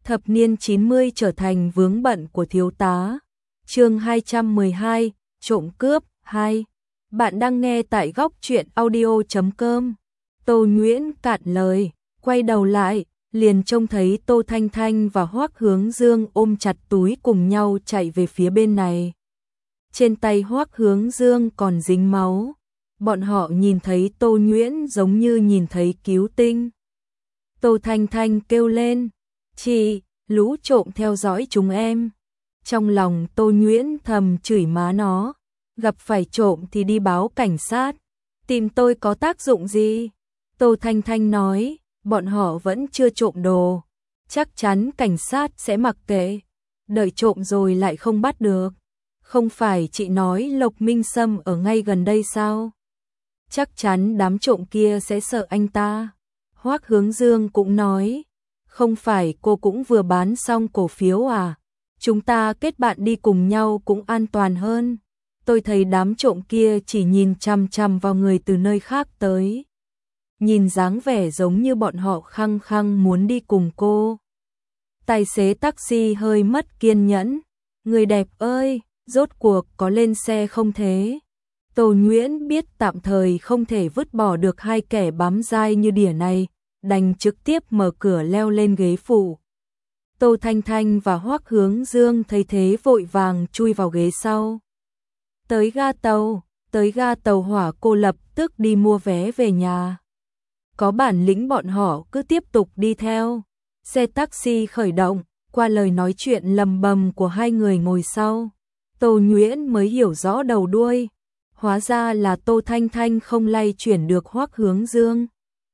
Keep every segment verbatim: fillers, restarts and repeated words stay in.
Thập niên chín mươi trở thành vướng bận của thiếu tá. Chương hai trăm mười hai, trộm cướp hai. Bạn đang nghe tại góc truyện audio chấm com. Tô Nhuyễn cạn lời, quay đầu lại, liền trông thấy Tô Thanh Thanh và Hoắc Hướng Dương ôm chặt túi cùng nhau chạy về phía bên này. Trên tay Hoắc Hướng Dương còn dính máu. Bọn họ nhìn thấy Tô Nhuyễn giống như nhìn thấy cứu tinh. Tô Thanh Thanh kêu lên, chị, lũ trộm theo dõi chúng em. Trong lòng Tô Nhuyễn thầm chửi má nó, gặp phải trộm thì đi báo cảnh sát, tìm tôi có tác dụng gì? Tô Thanh Thanh nói, bọn họ vẫn chưa trộm đồ, chắc chắn cảnh sát sẽ mặc kệ, đợi trộm rồi lại không bắt được. Không phải chị nói Lộc Minh Sâm ở ngay gần đây sao? Chắc chắn đám trộm kia sẽ sợ anh ta. Hoắc Hướng Dương cũng nói, không phải cô cũng vừa bán xong cổ phiếu à? Chúng ta kết bạn đi cùng nhau cũng an toàn hơn. Tôi thấy đám trộm kia chỉ nhìn chằm chằm vào người từ nơi khác tới. Nhìn dáng vẻ giống như bọn họ khăng khăng muốn đi cùng cô. Tài xế taxi hơi mất kiên nhẫn. Người đẹp ơi, rốt cuộc có lên xe không thế? Tô Nhuyễn biết tạm thời không thể vứt bỏ được hai kẻ bám dai như đỉa này, đành trực tiếp mở cửa leo lên ghế phụ. Tô Thanh Thanh và Hoắc Hướng Dương thấy thế vội vàng chui vào ghế sau. Tới ga tàu, tới ga tàu hỏa cô lập tức đi mua vé về nhà. Có bản lĩnh bọn họ cứ tiếp tục đi theo. Xe taxi khởi động, qua lời nói chuyện lầm bầm của hai người ngồi sau. Tô Nhuyễn mới hiểu rõ đầu đuôi. Hóa ra là Tô Thanh Thanh không lay chuyển được Hoắc Hướng Dương.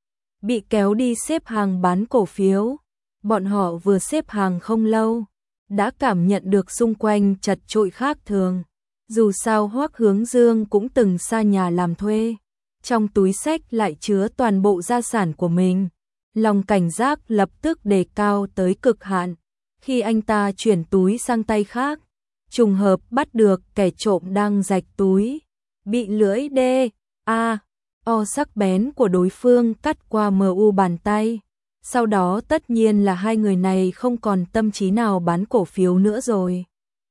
Bị kéo đi xếp hàng bán cổ phiếu. Bọn họ vừa xếp hàng không lâu, đã cảm nhận được xung quanh chật chội khác thường. Dù sao Hoắc Hướng Dương cũng từng xa nhà làm thuê. Trong túi xách lại chứa toàn bộ gia sản của mình. Lòng cảnh giác lập tức đề cao tới cực hạn. Khi anh ta chuyển túi sang tay khác, trùng hợp bắt được kẻ trộm đang rạch túi. Bị lưỡi đê, a, o sắc bén của đối phương cắt qua mờ u bàn tay. Sau đó tất nhiên là hai người này không còn tâm trí nào bán cổ phiếu nữa rồi.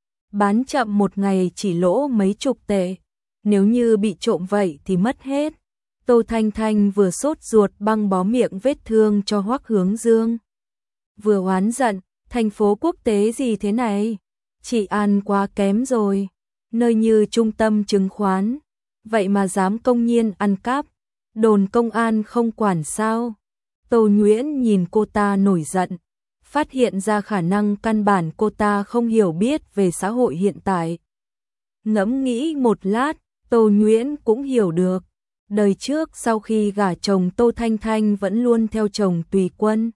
Bán chậm một ngày chỉ lỗ mấy chục tệ. Nếu như bị trộm vậy thì mất hết. Tô Thanh Thanh vừa sốt ruột băng bó miệng vết thương cho Hoắc Hướng Dương. Vừa oán giận, thành phố quốc tế gì thế này? Trị an quá kém rồi. Nơi như trung tâm chứng khoán. Vậy mà dám công nhiên ăn cắp. Đồn công an không quản sao? Tô Nhuyễn nhìn cô ta nổi giận, phát hiện ra khả năng căn bản cô ta không hiểu biết về xã hội hiện tại. Ngẫm nghĩ một lát, Tô Nhuyễn cũng hiểu được. Đời trước sau khi gả chồng Tô Thanh Thanh vẫn luôn theo chồng tùy quân.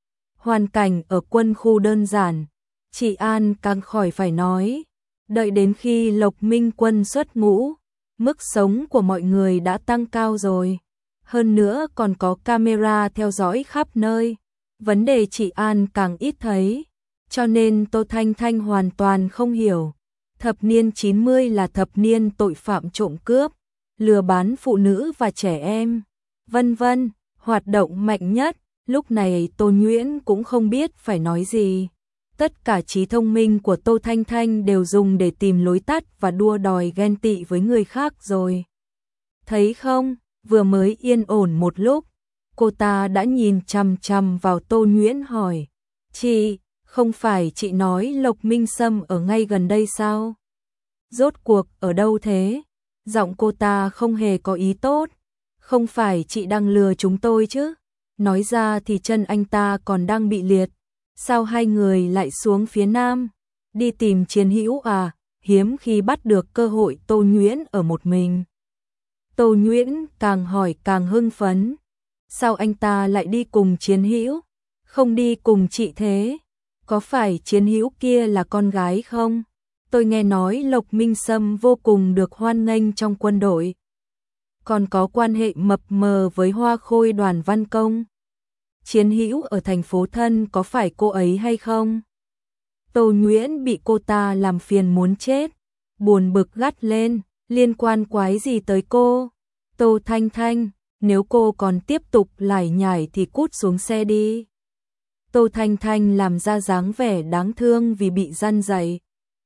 Hoàn cảnh ở quân khu đơn giản, trị an càng khỏi phải nói. Đợi đến khi Lộc Minh Quân xuất ngũ, mức sống của mọi người đã tăng cao rồi. Hơn nữa còn có camera theo dõi khắp nơi. Vấn đề trị an càng ít thấy. Cho nên Tô Thanh Thanh hoàn toàn không hiểu. Thập niên chín mươi là thập niên tội phạm trộm cướp, lừa bán phụ nữ và trẻ em, vân vân, hoạt động mạnh nhất. Lúc này Tô Nhuyễn cũng không biết phải nói gì. Tất cả trí thông minh của Tô Thanh Thanh đều dùng để tìm lối tắt và đua đòi ghen tị với người khác rồi. Thấy không? Vừa mới yên ổn một lúc, cô ta đã nhìn chằm chằm vào Tô Nhuyễn hỏi, chị, không phải chị nói Lộc Minh Sâm ở ngay gần đây sao? Rốt cuộc ở đâu thế? Giọng cô ta không hề có ý tốt. Không phải chị đang lừa chúng tôi chứ? Nói ra thì chân anh ta còn đang bị liệt. Sao hai người lại xuống phía nam? Đi tìm Chiến Hữu à? Hiếm khi bắt được cơ hội Tô Nhuyễn ở một mình. Tô Nhuyễn càng hỏi càng hưng phấn. Sao anh ta lại đi cùng Chiến Hữu? Không đi cùng chị thế? Có phải Chiến Hữu kia là con gái không? Tôi nghe nói Lộc Minh Sâm vô cùng được hoan nghênh trong quân đội. Còn có quan hệ mập mờ với Hoa Khôi Đoàn Văn Công. Chiến Hữu ở thành phố Thân có phải cô ấy hay không? Tô Nhuyễn bị cô ta làm phiền muốn chết. Buồn bực gắt lên. Liên quan quái gì tới cô? Tô Thanh Thanh, nếu cô còn tiếp tục lải nhải thì cút xuống xe đi. Tô Thanh Thanh làm ra dáng vẻ đáng thương vì bị răn dạy.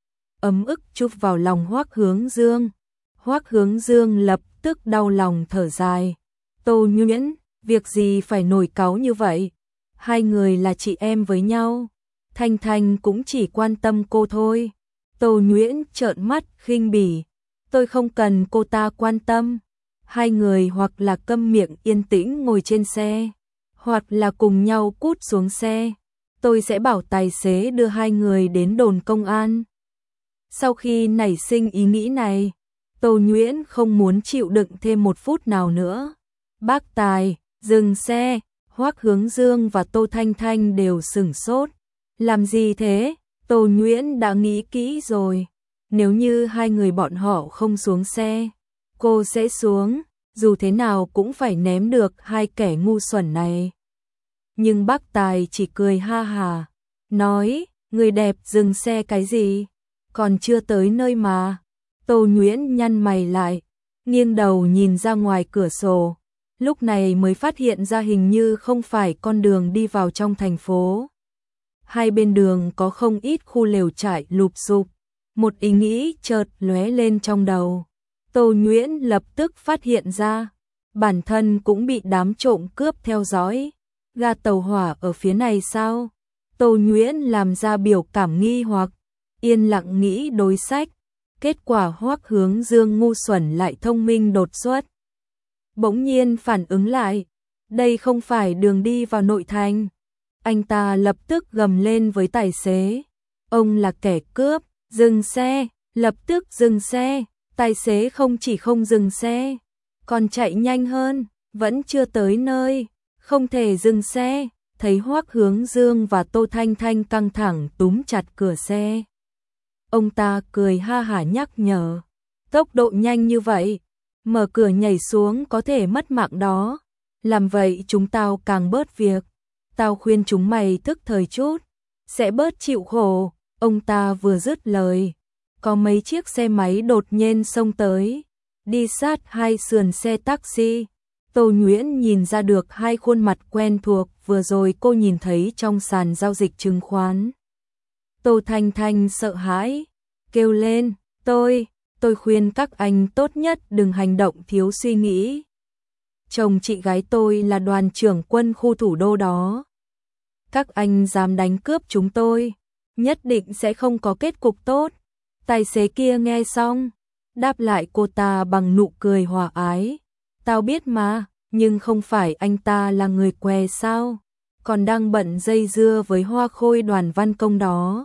Ấm ức chụp vào lòng Hoắc Hướng Dương. Hoắc Hướng Dương lập tức đau lòng thở dài. Tô Nhuyễn, việc gì phải nổi cáu như vậy? Hai người là chị em với nhau. Thanh Thanh cũng chỉ quan tâm cô thôi. Tô Nhuyễn trợn mắt khinh bỉ. Tôi không cần cô ta quan tâm. Hai người hoặc là câm miệng yên tĩnh ngồi trên xe, hoặc là cùng nhau cút xuống xe. Tôi sẽ bảo tài xế đưa hai người đến đồn công an. Sau khi nảy sinh ý nghĩ này, Tô Nhuyễn không muốn chịu đựng thêm một phút nào nữa. Bác Tài, dừng xe. Hoắc Hướng Dương và Tô Thanh Thanh đều sửng sốt. Làm gì thế? Tô Nhuyễn đã nghĩ kỹ rồi. Nếu như hai người bọn họ không xuống xe, cô sẽ xuống, dù thế nào cũng phải ném được hai kẻ ngu xuẩn này. Nhưng bác Tài chỉ cười ha hà, nói, người đẹp dừng xe cái gì? Còn chưa tới nơi mà. Tô Nhuyễn nhăn mày lại, nghiêng đầu nhìn ra ngoài cửa sổ. Lúc này mới phát hiện ra hình như không phải con đường đi vào trong thành phố. Hai bên đường có không ít khu lều trại lụp xụp. Một ý nghĩ chợt lóe lên trong đầu. Tô Nhuyễn lập tức phát hiện ra, bản thân cũng bị đám trộm cướp theo dõi. Ga tàu hỏa ở phía này sao? Tô Nhuyễn làm ra biểu cảm nghi hoặc, yên lặng nghĩ đối sách. Kết quả Hoắc Hướng Dương ngu xuẩn lại thông minh đột xuất. Bỗng nhiên phản ứng lại, đây không phải đường đi vào nội thành. Anh ta lập tức gầm lên với tài xế, ông là kẻ cướp, dừng xe, lập tức dừng xe. Tài xế không chỉ không dừng xe, còn chạy nhanh hơn, vẫn chưa tới nơi, không thể dừng xe. Thấy Hoắc Hướng Dương và Tô Thanh Thanh căng thẳng túm chặt cửa xe, ông ta cười ha hả nhắc nhở, tốc độ nhanh như vậy, mở cửa nhảy xuống có thể mất mạng đó. Làm vậy chúng tao càng bớt việc. Tao khuyên chúng mày thức thời chút, sẽ bớt chịu khổ. Ông ta vừa dứt lời, có mấy chiếc xe máy đột nhiên xông tới, đi sát hai sườn xe taxi. Tô Nhuyễn nhìn ra được hai khuôn mặt quen thuộc vừa rồi cô nhìn thấy trong sàn giao dịch chứng khoán. Tô Thanh Thanh sợ hãi, kêu lên, tôi, tôi khuyên các anh tốt nhất đừng hành động thiếu suy nghĩ. Chồng chị gái tôi là đoàn trưởng quân khu thủ đô đó. Các anh dám đánh cướp chúng tôi, nhất định sẽ không có kết cục tốt. Tài xế kia nghe xong, đáp lại cô ta bằng nụ cười hòa ái. Tao biết mà, nhưng không phải anh ta là người què sao? Còn đang bận dây dưa với Hoa Khôi Đoàn Văn Công đó.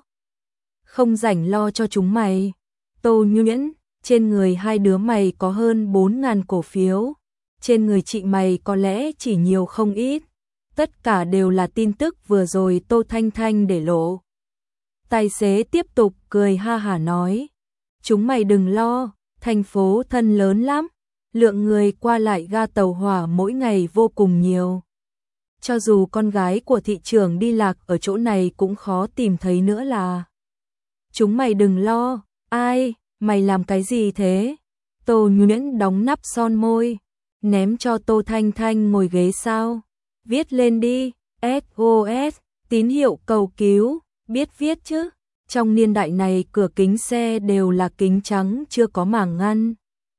Không rảnh lo cho chúng mày. Tô Nhuyễn, trên người hai đứa mày có hơn bốn ngàn cổ phiếu. Trên người chị mày có lẽ chỉ nhiều không ít. Tất cả đều là tin tức vừa rồi Tô Thanh Thanh để lộ. Tài xế tiếp tục cười ha hả nói, chúng mày đừng lo, thành phố thân lớn lắm, lượng người qua lại ga tàu hỏa mỗi ngày vô cùng nhiều. Cho dù con gái của thị trưởng đi lạc ở chỗ này cũng khó tìm thấy nữa là. Chúng mày đừng lo. Ai, mày làm cái gì thế? Tô Nhuyễn đóng nắp son môi, ném cho Tô Thanh Thanh ngồi ghế sau. Viết lên đi, ét ô ét, tín hiệu cầu cứu, biết viết chứ. Trong niên đại này cửa kính xe đều là kính trắng chưa có màng ngăn.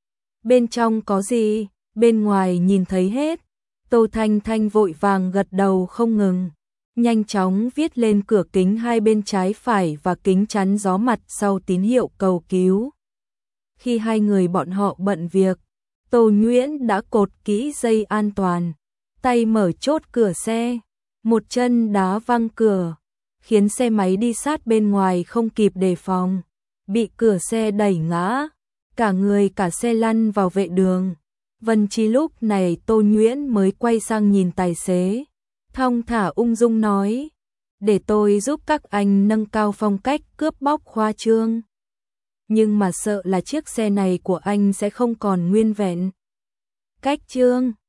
Bên trong có gì, bên ngoài nhìn thấy hết. Tô Thanh Thanh vội vàng gật đầu không ngừng, nhanh chóng viết lên cửa kính hai bên trái phải và kính chắn gió mặt sau tín hiệu cầu cứu. Khi hai người bọn họ bận việc, Tô Nhuyễn đã cột kỹ dây an toàn, tay mở chốt cửa xe, một chân đá văng cửa, khiến xe máy đi sát bên ngoài không kịp đề phòng, bị cửa xe đẩy ngã, cả người cả xe lăn vào vệ đường. Vân Chi lúc này Tô Nhuyễn mới quay sang nhìn tài xế, thong thả ung dung nói, để tôi giúp các anh nâng cao phong cách cướp bóc khoa trương. Nhưng mà sợ là chiếc xe này của anh sẽ không còn nguyên vẹn. Cách trương